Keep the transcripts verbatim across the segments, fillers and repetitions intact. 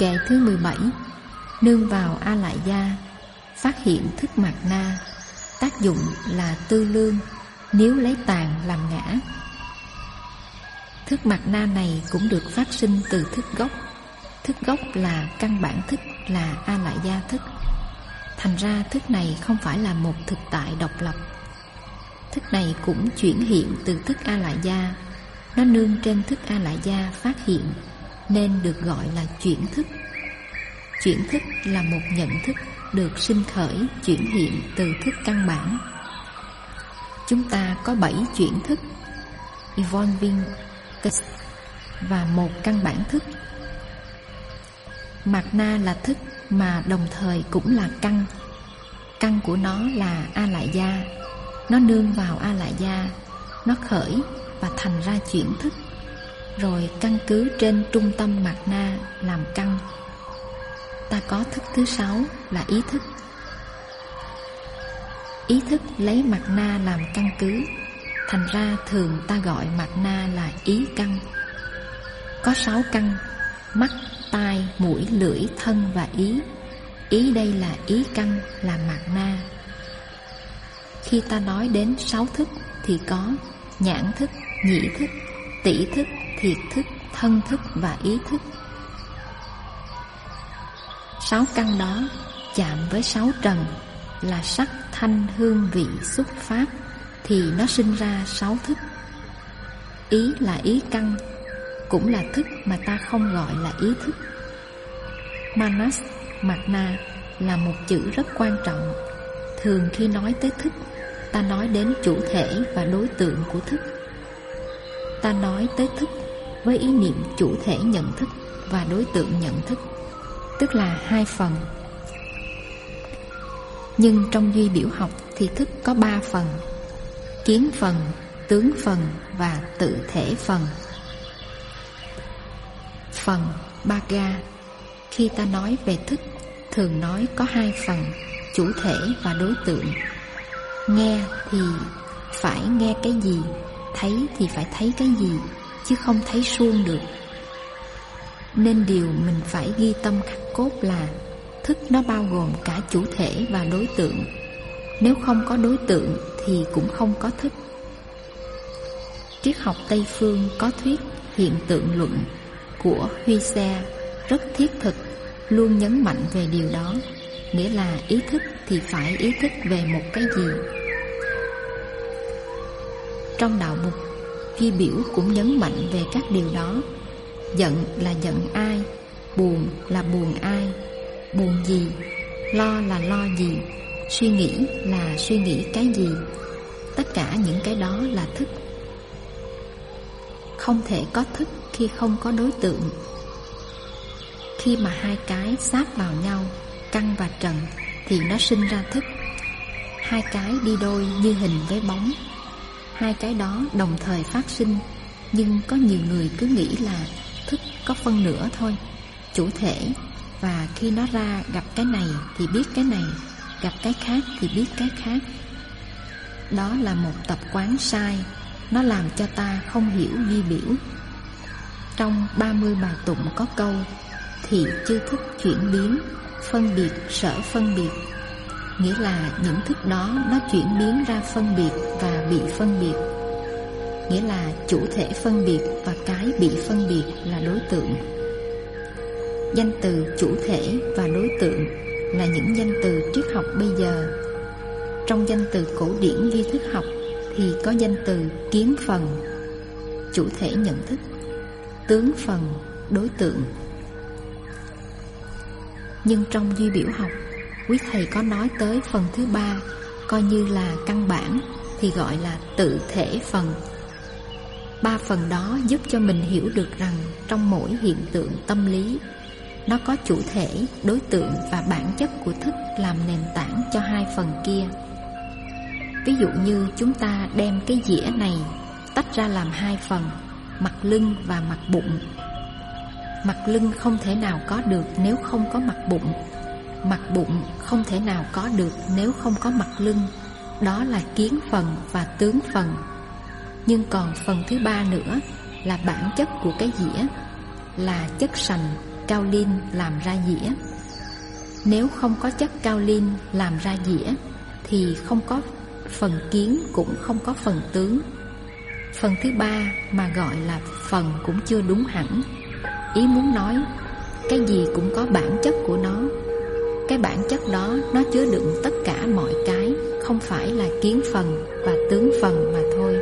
Kệ thứ mười bảy. Nương vào A Lại Gia, phát hiện thức mạt na. Tác dụng là tư lương, nếu lấy tàn làm ngã. Thức mạt na này cũng được phát sinh từ thức gốc. Thức gốc là căn bản thức, là A Lại Gia thức. Thành ra thức này không phải là một thực tại độc lập. Thức này cũng chuyển hiện từ thức A Lại Gia. Nó nương trên thức A Lại Gia phát hiện, nên được gọi là chuyển thức. Chuyển thức là một nhận thức được sinh khởi chuyển hiện từ thức căn bản. Chúng ta có bảy chuyển thức evolving và một căn bản thức. Mạt na là thức mà đồng thời cũng là căn. Căn của nó là A Lại Gia. Nó nương vào A Lại Gia, nó khởi và thành ra chuyển thức, rồi căn cứ trên trung tâm mạt na làm căn. Ta có thức thứ sáu là ý thức. Ý thức lấy mạt na làm căn cứ, thành ra thường ta gọi mạt na là ý căn. Có sáu căn: mắt, tai, mũi, lưỡi, thân và ý. Ý đây là ý căn, là mạt na. Khi ta nói đến sáu thức thì có nhãn thức, nhĩ thức, tỷ thức, thiệt thức, thân thức và ý thức. Sáu căn đó chạm với sáu trần là sắc, thanh, hương, vị, xúc, pháp, thì nó sinh ra sáu thức. Ý là ý căn, cũng là thức mà ta không gọi là ý thức. Manas, mạt na là một chữ rất quan trọng. Thường khi nói tới thức, ta nói đến chủ thể và đối tượng của thức. Ta nói tới thức với ý niệm chủ thể nhận thức và đối tượng nhận thức, tức là hai phần. Nhưng trong duy biểu học thì thức có ba phần: kiến phần, tướng phần và tự thể phần. Phần Bhaga, khi ta nói về thức, thường nói có hai phần: chủ thể và đối tượng. Nghe thì phải nghe cái gì, thấy thì phải thấy cái gì, chứ không thấy suông được. Nên điều mình phải ghi tâm khắc cốt là thức nó bao gồm cả chủ thể và đối tượng. Nếu không có đối tượng thì cũng không có thức. Triết học Tây Phương có thuyết hiện tượng luận của Huy Xe rất thiết thực, luôn nhấn mạnh về điều đó. Nghĩa là ý thức thì phải ý thức về một cái gì. Trong đạo mục, Duy Biểu cũng nhấn mạnh về các điều đó. Giận là giận ai, buồn là buồn ai, buồn gì, lo là lo gì, suy nghĩ là suy nghĩ cái gì. Tất cả những cái đó là thức. Không thể có thức khi không có đối tượng. Khi mà hai cái sát vào nhau, căn và trần, thì nó sinh ra thức. Hai cái đi đôi như hình với bóng. Hai cái đó đồng thời phát sinh, nhưng có nhiều người cứ nghĩ là thức có phân nửa thôi, chủ thể, và khi nó ra gặp cái này thì biết cái này, gặp cái khác thì biết cái khác. Đó là một tập quán sai, nó làm cho ta không hiểu duy biểu. Trong ba mươi bài tụng có câu thị chư thức chuyển biến, phân biệt sở phân biệt. Nghĩa là những thức đó nó chuyển biến ra phân biệt và bị phân biệt. Nghĩa là chủ thể phân biệt và cái bị phân biệt là đối tượng. Danh từ chủ thể và đối tượng là những danh từ triết học bây giờ. Trong danh từ cổ điển duy thức học thì có danh từ kiến phần, chủ thể nhận thức, tướng phần, đối tượng. Nhưng trong duy biểu học, quý thầy có nói tới phần thứ ba, coi như là căn bản, thì gọi là tự thể phần. Ba phần đó giúp cho mình hiểu được rằng trong mỗi hiện tượng tâm lý, nó có chủ thể, đối tượng và bản chất của thức làm nền tảng cho hai phần kia. Ví dụ như chúng ta đem cái dĩa này tách ra làm hai phần, mặt lưng và mặt bụng. Mặt lưng không thể nào có được nếu không có mặt bụng. Mặt bụng không thể nào có được nếu không có mặt lưng. Đó là kiến phần và tướng phần. Nhưng còn phần thứ ba nữa là bản chất của cái dĩa, là chất sành, kaolin làm ra dĩa. Nếu không có chất kaolin làm ra dĩa thì không có phần kiến cũng không có phần tướng. Phần thứ ba mà gọi là phần cũng chưa đúng hẳn. Ý muốn nói cái gì cũng có bản chất của nó. Cái bản chất đó nó chứa đựng tất cả mọi cái, không phải là kiến phần và tướng phần mà thôi.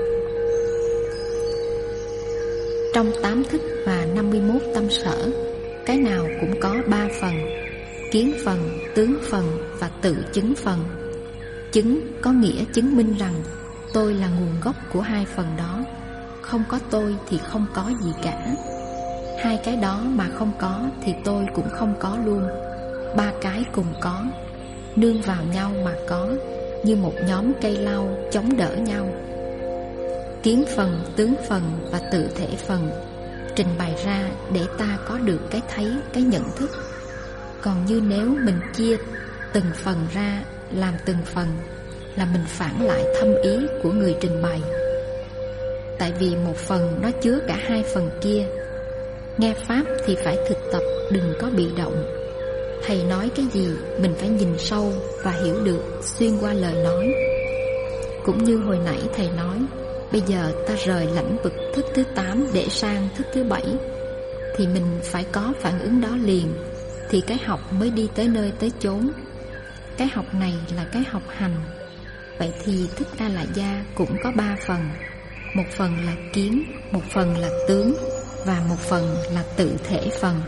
Trong tám thức và năm mươi mốt tâm sở, cái nào cũng có ba phần: kiến phần, tướng phần và tự chứng phần. Chứng có nghĩa chứng minh rằng tôi là nguồn gốc của hai phần đó. Không có tôi thì không có gì cả. Hai cái đó mà không có thì tôi cũng không có luôn. Ba cái cùng có, nương vào nhau mà có, như một nhóm cây lau chống đỡ nhau. Kiến phần, tướng phần và tự thể phần trình bày ra để ta có được cái thấy, cái nhận thức. Còn như nếu mình chia từng phần ra làm từng phần là mình phản lại thâm ý của người trình bày. Tại vì một phần nó chứa cả hai phần kia. Nghe Pháp thì phải thực tập, đừng có bị động. Thầy nói cái gì mình phải nhìn sâu và hiểu được xuyên qua lời nói. Cũng như hồi nãy thầy nói, bây giờ ta rời lãnh vực thức thứ tám để sang thức thứ bảy, thì mình phải có phản ứng đó liền, thì cái học mới đi tới nơi tới chốn. Cái học này là cái học hành. Vậy thì thức A-la-gia cũng có ba phần. Một phần là kiến, một phần là tướng và một phần là tự thể phần.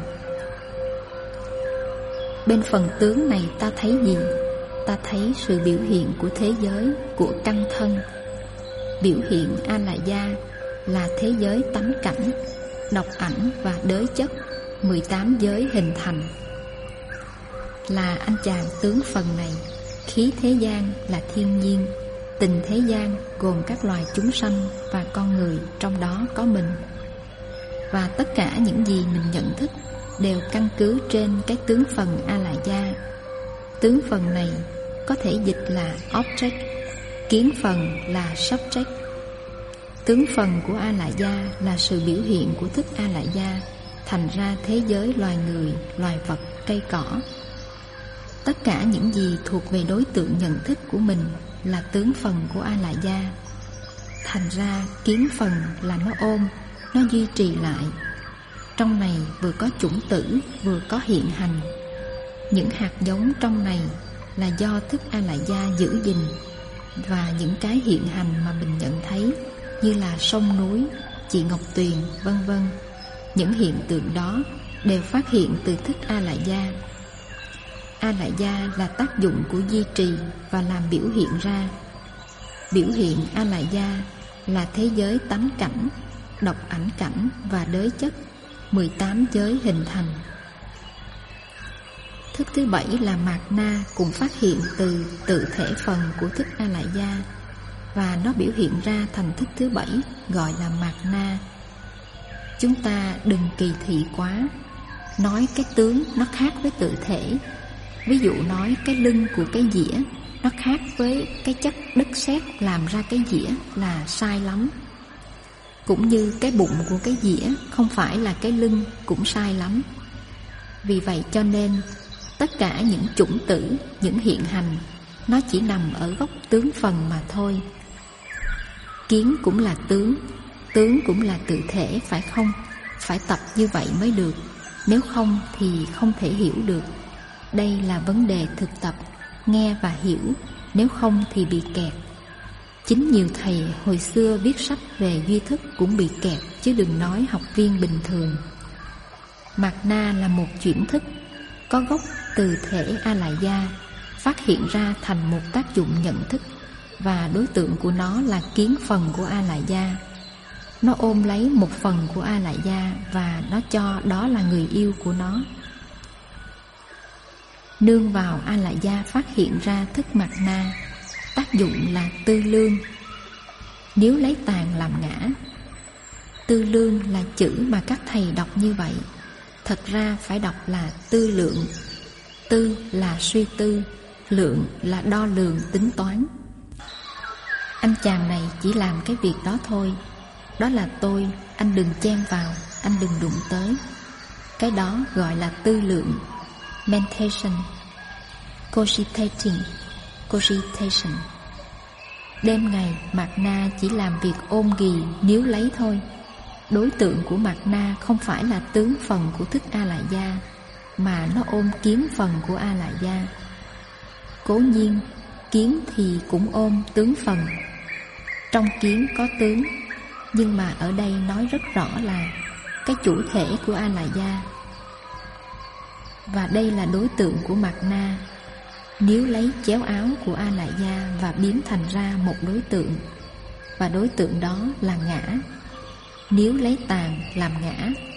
Bên phần tướng này ta thấy gì? Ta thấy sự biểu hiện của thế giới, của căn thân. Biểu hiện A-la-gia là thế giới tánh cảnh, độc ảnh và đới chất, mười tám giới hình thành. Là anh chàng tướng phần này. Khí thế gian là thiên nhiên, tình thế gian gồm các loài chúng sanh và con người, trong đó có mình. Và tất cả những gì mình nhận thức đều căn cứ trên cái tướng phần A-la-gia. Tướng phần này có thể dịch là object, kiến phần là subject. Tướng phần của A-la-gia là sự biểu hiện của thức A-la-gia, thành ra thế giới loài người, loài vật, cây cỏ. Tất cả những gì thuộc về đối tượng nhận thức của mình là tướng phần của A-la-gia. Thành ra kiến phần là nó ôm, nó duy trì lại. Trong này vừa có chủng tử, vừa có hiện hành. Những hạt giống trong này là do thức A-la-gia giữ gìn. Và những cái hiện hành mà mình nhận thấy, như là sông núi, chị Ngọc Tuyền, vân vân, những hiện tượng đó đều phát hiện từ thức A-la-gia. A-la-gia là tác dụng của duy trì và làm biểu hiện ra. Biểu hiện A-la-gia là thế giới tánh cảnh, độc ảnh cảnh và đới chất, mười tám giới hình thành. Thức thứ bảy là mạt na cũng phát hiện từ tự thể phần của thức A-la-gia, và nó biểu hiện ra thành thức thứ bảy gọi là mạt na. Chúng ta đừng kỳ thị quá, nói cái tướng nó khác với tự thể. Ví dụ nói cái lưng của cái dĩa nó khác với cái chất đất sét làm ra cái dĩa là sai lắm. Cũng như cái bụng của cái dĩa không phải là cái lưng cũng sai lắm. Vì vậy cho nên tất cả những chủng tử, những hiện hành, nó chỉ nằm ở góc tướng phần mà thôi. Kiến cũng là tướng, tướng cũng là tự thể, phải không? Phải tập như vậy mới được, nếu không thì không thể hiểu được. Đây là vấn đề thực tập, nghe và hiểu, nếu không thì bị kẹt. Chính nhiều thầy hồi xưa viết sách về duy thức cũng bị kẹt, chứ đừng nói học viên bình thường. Mạt na là một chuyển thức, có gốc từ thể A-la-gia, phát hiện ra thành một tác dụng nhận thức, và đối tượng của nó là kiến phần của A-la-gia. Nó ôm lấy một phần của A-la-gia và nó cho đó là người yêu của nó. Nương vào A-la-gia phát hiện ra thức mạt na, tác dụng là tư lương. Nếu lấy tàn làm ngã, tư lương là chữ mà các thầy đọc như vậy, thật ra phải đọc là tư lượng. Tư là suy tư, lượng là đo lường tính toán. Anh chàng này chỉ làm cái việc đó thôi. Đó là tôi, anh đừng chen vào, anh đừng đụng tới. Cái đó gọi là tư lượng, mentation. Cogitating, cogitation. Đêm ngày Mạt Na chỉ làm việc ôm ghì níu lấy thôi. Đối tượng của Mạt Na không phải là tướng phần của thức A La gia, mà nó ôm kiến phần của A La gia. Cố nhiên kiến thì cũng ôm tướng phần. Trong kiến có tướng, nhưng mà ở đây nói rất rõ là cái chủ thể của A La gia. Và đây là đối tượng của Mạt Na, níu lấy chéo áo của A La gia và biến thành ra một đối tượng. Và đối tượng đó là ngã, níu lấy tàn làm ngã.